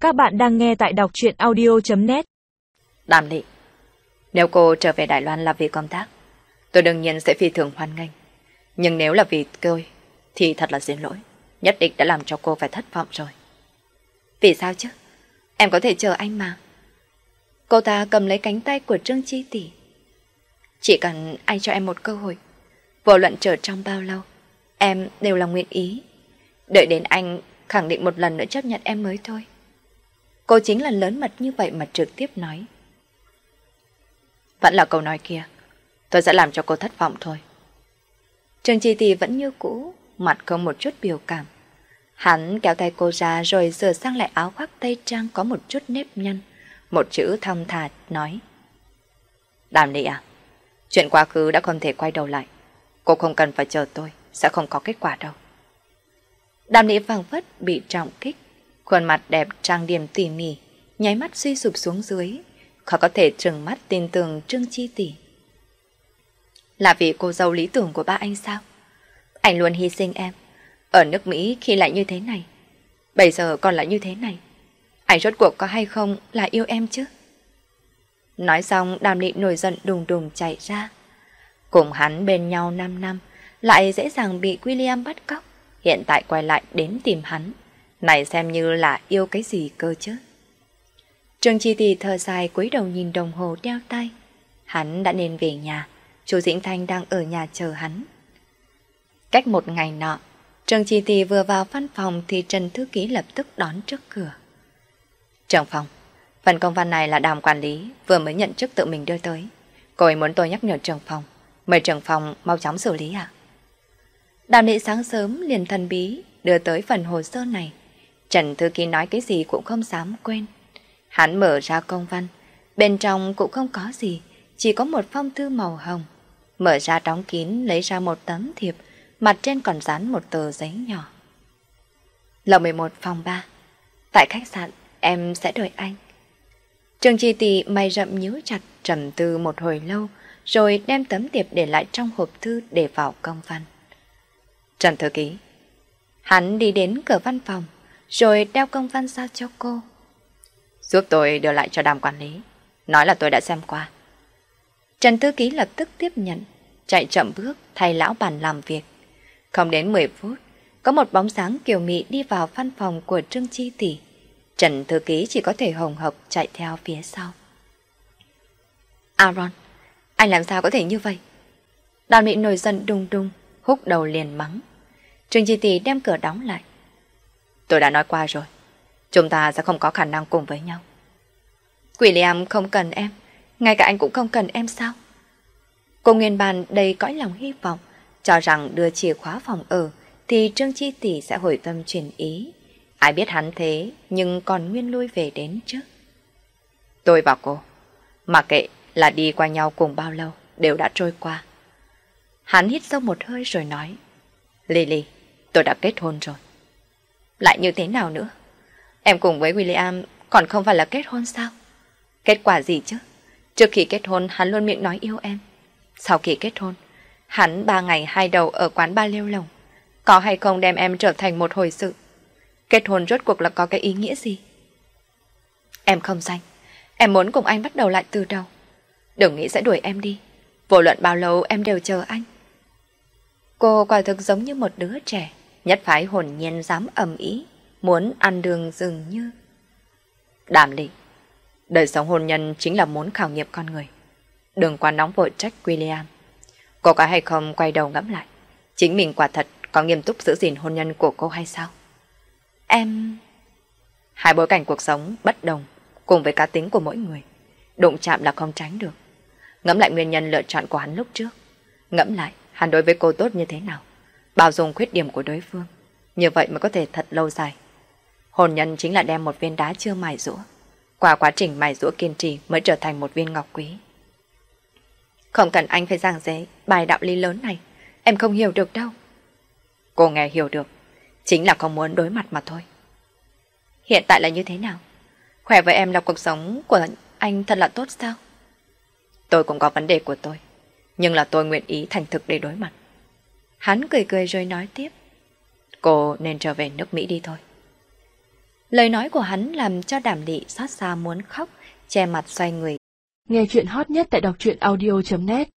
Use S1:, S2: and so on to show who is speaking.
S1: Các bạn đang nghe tại đọc truyện audio.net.
S2: Đàm Lị, nếu cô trở về Đài Loan là vì công tác, tôi đương nhiên sẽ phi thường hoan nghênh. Nhưng nếu là vì tôi, thì thật là xin lỗi. Nhất định đã làm cho cô phải thất vọng rồi.
S3: Vì sao chứ? Em có thể chờ anh mà. Cô ta cầm lấy cánh tay của Trương Chi tỷ. Chỉ cần anh cho em một cơ hội, vô luận chờ trong bao lâu, em đều là nguyện ý. Đợi đến anh khẳng định một lần nữa chấp nhận em mới thôi. Cô chính là lớn mật như vậy mà trực tiếp nói.
S2: Vẫn là câu nói kia, tôi sẽ làm cho cô thất vọng thôi.
S3: Trương Chi tỷ vẫn như cũ, mặt không một chút biểu cảm. Hắn kéo tay cô ra rồi sửa sang lại áo khoác tây trang có một chút nếp nhăn. Một chữ thong thả nói.
S2: Đàm Lị à, chuyện quá khứ đã không thể quay đầu lại. Cô không cần phải chờ tôi, sẽ không có kết quả đâu.
S3: Đàm Lị phảng phất bị trọng kích, khuôn mặt đẹp trang điểm tỉ mỉ, nháy mắt suy sụp xuống dưới, khó có thể trừng mắt tin tưởng Trương Chi tỷ. Là vì cô dâu lý tưởng của ba anh sao? Anh luôn hy sinh em. Ở nước Mỹ khi lại như thế này, bây giờ còn lại như thế này. Anh rốt cuộc có hay không là yêu em chứ? Nói xong Đàm Lị nổi giận đùng đùng chạy ra. Cùng hắn bên nhau 5 năm, lại dễ dàng bị William bắt cóc. Hiện tại quay lại đến tìm hắn. Này xem như là yêu cái gì cơ chứ? Trương Chi tỷ thở dài cúi đầu nhìn đồng hồ đeo tay. Hắn đã nên về nhà. Chú Dĩnh Thanh đang ở nhà chờ hắn. Cách một ngày nọ, Trương Chi tỷ vừa vào văn phòng thì Trần Thư Ký lập tức đón trước cửa. Trưởng phòng, phần công văn này là Đàm quản lý vừa mới nhận chức tự mình đưa tới. Cô ấy muốn tôi nhắc nhở trưởng phòng, mời trưởng phòng mau chóng xử lý ạ. Đàm Lị sáng sớm liền thần bí đưa tới phần hồ sơ này. Trần Thư Ký nói cái gì cũng không dám quên. Hắn mở ra công văn, bên trong cũng không có gì, chỉ có một phong thư màu hồng. Mở ra đóng kín, lấy ra một tấm thiệp, mặt trên còn dán một tờ giấy nhỏ. Lầu 11 phòng 3. Tại khách sạn, em sẽ đợi anh. Trương Chi tỷ mày rậm nhíu chặt, trầm tư một hồi lâu, rồi đem tấm thiệp để lại trong hộp thư để vào công văn. Trần Thư Ký. Hắn đi đến cửa văn phòng, rồi đeo công văn giao cho cô.
S2: Giúp tôi đưa lại cho Đàm quản lý, nói là tôi đã xem qua.
S3: Trần Thư Ký lập tức tiếp nhận, chạy chậm bước thay lão bàn làm việc. Không đến 10 phút, có một bóng dáng kiều mị đi vào văn phòng của Trương Chi tỷ. Trần Thư Ký chỉ có thể hồng hộc chạy theo phía sau. Aaron, anh làm sao có thể như vậy? Đàm Lị nổi giận đùng đùng, húc đầu liền mắng. Trương Chi tỷ đem cửa đóng lại.
S2: Tôi đã nói qua rồi, chúng ta sẽ không có khả năng cùng với nhau.
S3: William không cần em, ngay cả anh cũng không cần em sao? Cô nguyên bàn đầy cõi lòng hy vọng, cho rằng đưa chìa khóa phòng ở thì Trương Chi tỷ sẽ hồi tâm chuyển ý. Ai biết hắn thế nhưng còn nguyên lui về đến trước.
S2: Tôi và cô, mặc kệ là đi qua nhau cùng bao lâu, đều đã trôi qua.
S3: Hắn hít sâu một hơi rồi nói.
S2: Lily, tôi đã kết hôn rồi.
S3: Lại như thế nào nữa? Em cùng với William còn không phải là kết hôn sao? Kết quả gì chứ? Trước khi kết hôn hắn luôn miệng nói yêu em. Sau khi kết hôn, hắn 3 ngày 2 đầu ở quán bar lêu lồng. Có hay không đem em trở thành một hồi sự? Kết hôn rốt cuộc là có cái ý nghĩa gì? Em không danh. Em muốn cùng anh bắt đầu lại từ đầu. Đừng nghĩ sẽ đuổi em đi. Vô luận bao lâu em đều chờ anh. Cô quả thực giống như một đứa trẻ, nhất phái hồn nhiên dám ầm ĩ, muốn ăn đường dường như.
S2: Đàm Lị, đời sống hôn nhân chính là muốn khảo nghiệm con người. Đừng quá nóng vội trách William. Cô có hay không quay đầu ngẫm lại, chính mình quả thật có nghiêm túc giữ gìn hôn nhân của cô hay sao?
S3: Em...
S2: Hai bối cảnh cuộc sống bất đồng, cùng với cá tính của mỗi người, đụng chạm là không tránh được. Ngẫm lại nguyên nhân lựa chọn của hắn lúc trước. Ngẫm lại hắn đối với cô tốt như thế nào, bao dung khuyết điểm của đối phương. Như vậy mới có thể thật lâu dài. Hôn nhân chính là đem một viên đá chưa mài giũa, qua quá trình mài giũa kiên trì mới trở thành một viên ngọc quý.
S3: Không cần anh phải giảng dạy bài đạo lý lớn này, em không hiểu được đâu.
S2: Cô nghe hiểu được, chính là không muốn đối mặt mà thôi.
S3: Hiện tại là như thế nào? Khỏe với em là cuộc sống của anh thật là tốt sao?
S2: Tôi cũng có vấn đề của tôi, nhưng là tôi nguyện ý thành thực để đối mặt.
S3: Hắn cười cười rồi nói tiếp.
S2: Cô nên trở về nước Mỹ đi thôi. Lời nói của hắn làm cho Đàm Lị xót xa muốn khóc, che mặt xoay người.
S1: Nghe chuyện hot nhất tại đọc truyện audio.net